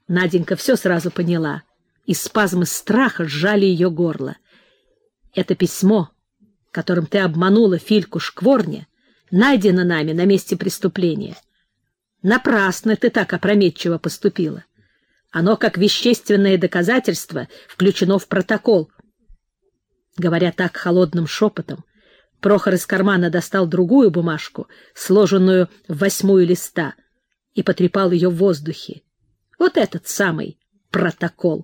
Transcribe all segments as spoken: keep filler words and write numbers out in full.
Наденька все сразу поняла, и спазмы страха сжали ее горло. Это письмо, которым ты обманула Фильку Шкворня, найдено нами на месте преступления. Напрасно ты так опрометчиво поступила. Оно, как вещественное доказательство, включено в протокол. Говоря так холодным шепотом, Прохор из кармана достал другую бумажку, сложенную в восьмую листа, и потрепал ее в воздухе. Вот этот самый протокол.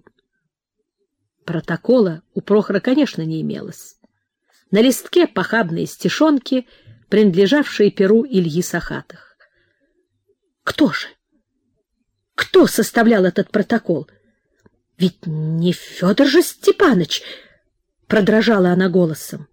Протокола у Прохора, конечно, не имелось. На листке похабные стишонки, принадлежавшие перу Ильи Сахатых. Кто же? Кто составлял этот протокол? Ведь не Федор же Степаныч, продрожала она голосом.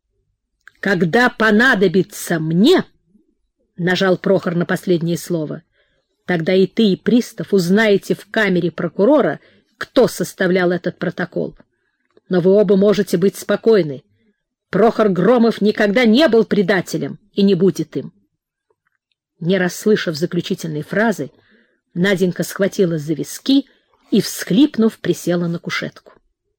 Когда понадобится мне, нажал Прохор на последнее слово, тогда и ты, и пристав узнаете в камере прокурора, кто составлял этот протокол. Но вы оба можете быть спокойны. Прохор Громов никогда не был предателем и не будет им. Не расслышав заключительной фразы, Наденька схватилась за виски и, всхлипнув, присела на кушетку.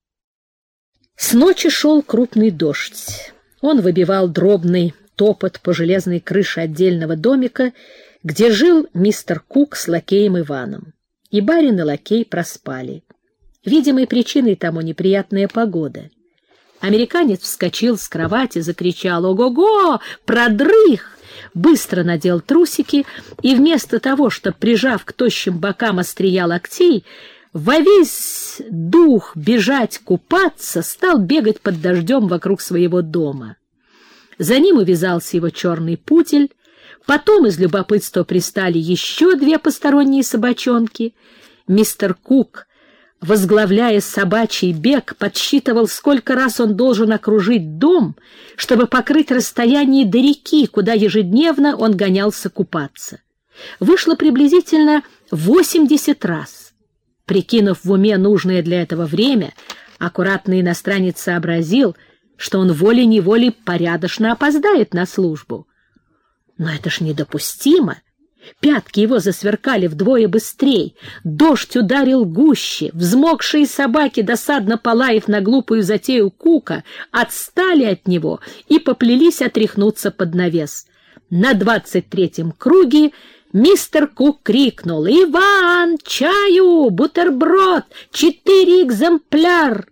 С ночи шел крупный дождь. Он выбивал дробный топот по железной крыше отдельного домика, где жил мистер Кук с лакеем Иваном. И барин, и лакей проспали. Видимой причиной тому неприятная погода. Американец вскочил с кровати, закричал: «Ого-го! Продрых!» Быстро надел трусики и вместо того, чтобы, прижав к тощим бокам острия локтей, во весь дух бежать купаться, стал бегать под дождем вокруг своего дома. За ним увязался его черный пудель, потом из любопытства пристали еще две посторонние собачонки. Мистер Кук, возглавляя собачий бег, подсчитывал, сколько раз он должен окружить дом, чтобы покрыть расстояние до реки, куда ежедневно он гонялся купаться. Вышло приблизительно восемьдесят раз. Прикинув в уме нужное для этого время, аккуратный иностранец сообразил, что он волей-неволей порядочно опоздает на службу. Но это ж недопустимо. Пятки его засверкали вдвое быстрей, дождь ударил гуще, взмокшие собаки, досадно полаив на глупую затею Кука, отстали от него и поплелись отряхнуться под навес. На двадцать третьем круге мистер Кук крикнул: «Иван, чаю, бутерброд, четыре экземпляр!»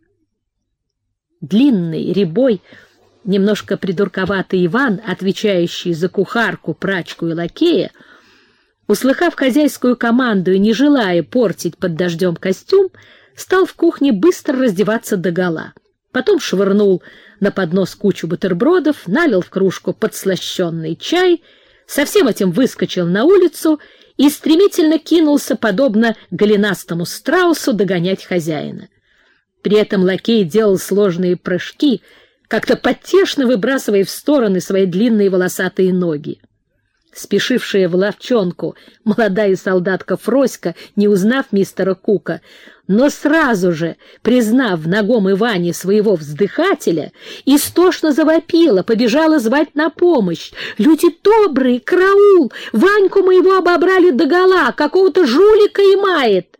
Длинный, рябой, немножко придурковатый Иван, отвечающий за кухарку, прачку и лакея, услыхав хозяйскую команду и не желая портить под дождем костюм, стал в кухне быстро раздеваться догола. Потом швырнул на поднос кучу бутербродов, налил в кружку подслащенный чай, со всем этим выскочил на улицу и стремительно кинулся, подобно голенастому страусу, догонять хозяина. При этом лакей делал сложные прыжки, как-то потешно выбрасывая в стороны свои длинные волосатые ноги. Спешившая в ловчонку молодая солдатка Фроська, не узнав мистера Кука, но сразу же, признав в нагом Иване своего вздыхателя, истошно завопила, побежала звать на помощь. «Люди добрые, караул! Ваньку моего обобрали догола, какого-то жулика и мает!»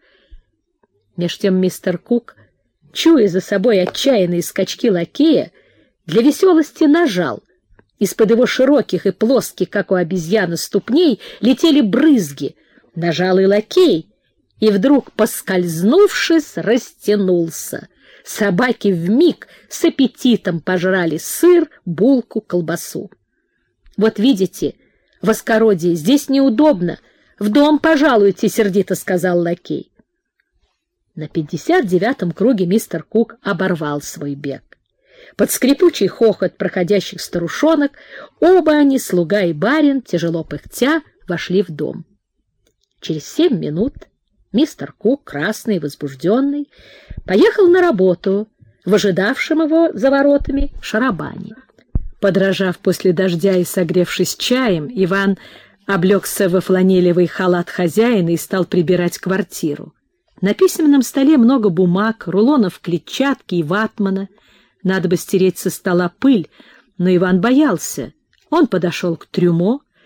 Меж тем мистер Кук, чуя за собой отчаянные скачки лакея, для веселости нажал. Из-под его широких и плоских, как у обезьяны, ступней летели брызги. Нажал и лакей, и вдруг, поскользнувшись, растянулся. Собаки вмиг с аппетитом пожрали сыр, булку, колбасу. «Вот видите, воскородие, здесь неудобно. В дом пожалуйте», — сердито сказал лакей. На пятьдесят девятом круге мистер Кук оборвал свой бег. Под скрипучий хохот проходящих старушонок оба они, слуга и барин, тяжело пыхтя, вошли в дом. Через семь минут мистер Кук, красный и возбужденный, поехал на работу в ожидавшем его за воротами шарабане. Подражав после дождя и согревшись чаем, Иван облегся во фланелевый халат хозяина и стал прибирать квартиру. На письменном столе много бумаг, рулонов клетчатки и ватмана. Надо бы стереть со стола пыль, но Иван боялся. Он подошел к трюмо,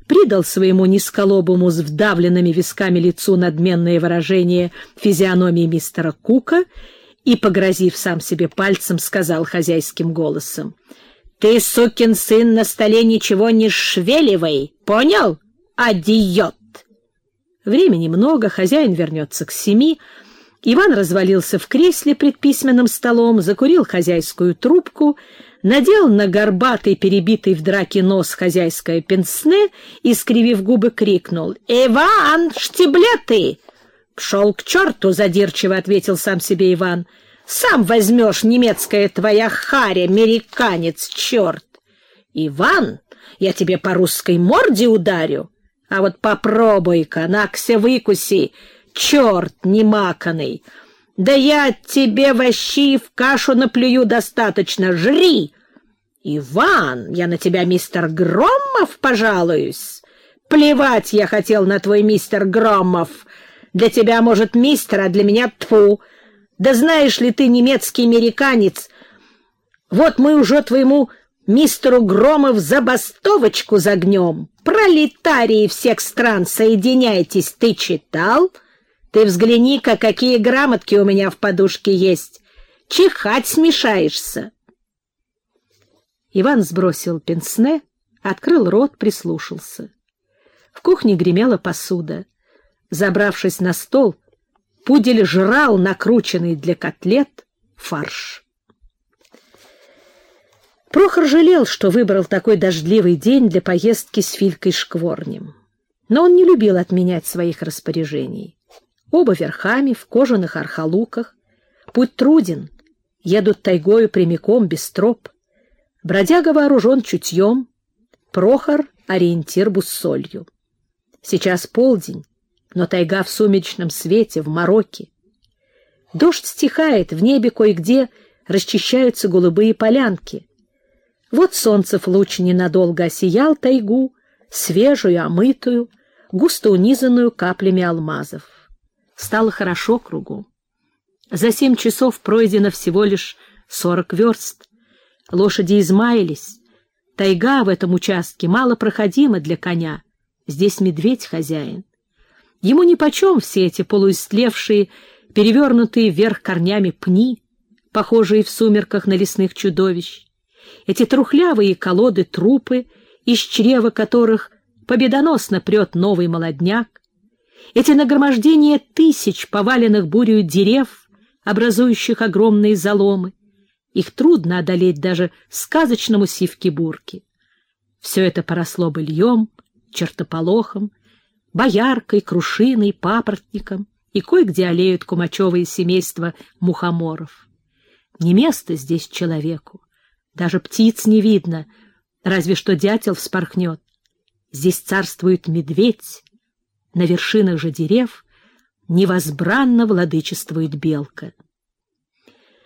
придал своему низколобому с вдавленными висками лицу надменное выражение физиономии мистера Кука и, погрозив сам себе пальцем, сказал хозяйским голосом: «Ты, сукин сын, на столе ничего не шевеливай, понял? Адиот!» Времени много, хозяин вернется к семи. Иван развалился в кресле пред письменным столом, закурил хозяйскую трубку, надел на горбатый, перебитый в драке нос хозяйское пенсне и, скривив губы, крикнул: «Иван, штиблеты!» «Пшел к черту!» — задирчиво ответил сам себе Иван. «Сам возьмешь, немецкая твоя харя, американец, черт!» «Иван, я тебе по русской морде ударю, а вот попробуй-ка, накся выкуси, черт немаканый! Да я тебе вощи в кашу наплюю достаточно, жри!» «Иван, я на тебя, мистер Громов, пожалуюсь!» «Плевать я хотел на твой мистер Громов! Для тебя, может, мистер, а для меня тьфу! Да знаешь ли ты, немецкий американец, вот мы уже твоему мистеру Громов забастовочку загнем! Пролетарии всех стран, соединяйтесь! Ты читал? Ты взгляни-ка, какие грамотки у меня в подушке есть! Чихать смешаешься!» Иван сбросил пенсне, открыл рот, прислушался. В кухне гремела посуда. Забравшись на стол, пудель жрал накрученный для котлет фарш. Прохор жалел, что выбрал такой дождливый день для поездки с Филькой Шкворнем. Но он не любил отменять своих распоряжений. Оба верхами, в кожаных архалуках. Путь труден, едут тайгою прямиком, без троп. Бродяга вооружен чутьем, Прохор — ориентир буссолью. Сейчас полдень, но тайга в сумеречном свете, в мороке. Дождь стихает, в небе кое-где расчищаются голубые полянки. Вот солнцев луч ненадолго осиял тайгу, свежую, омытую, густо унизанную каплями алмазов. Стало хорошо кругом. За семь часов пройдено всего лишь сорок верст. Лошади измаялись. Тайга в этом участке малопроходима для коня. Здесь медведь хозяин. Ему нипочем все эти полуистлевшие, перевернутые вверх корнями пни, похожие в сумерках на лесных чудовищ. Эти трухлявые колоды трупы, из чрева которых победоносно прет новый молодняк. Эти нагромождения тысяч поваленных бурею дерев, образующих огромные заломы. Их трудно одолеть даже сказочному сивке-бурке. Все это поросло быльем, чертополохом, бояркой, крушиной, папоротником, и кое-где олеют кумачевые семейства мухоморов. Не место здесь человеку, даже птиц не видно, разве что дятел вспорхнет. Здесь царствует медведь, на вершинах же дерев невозбранно владычествует белка.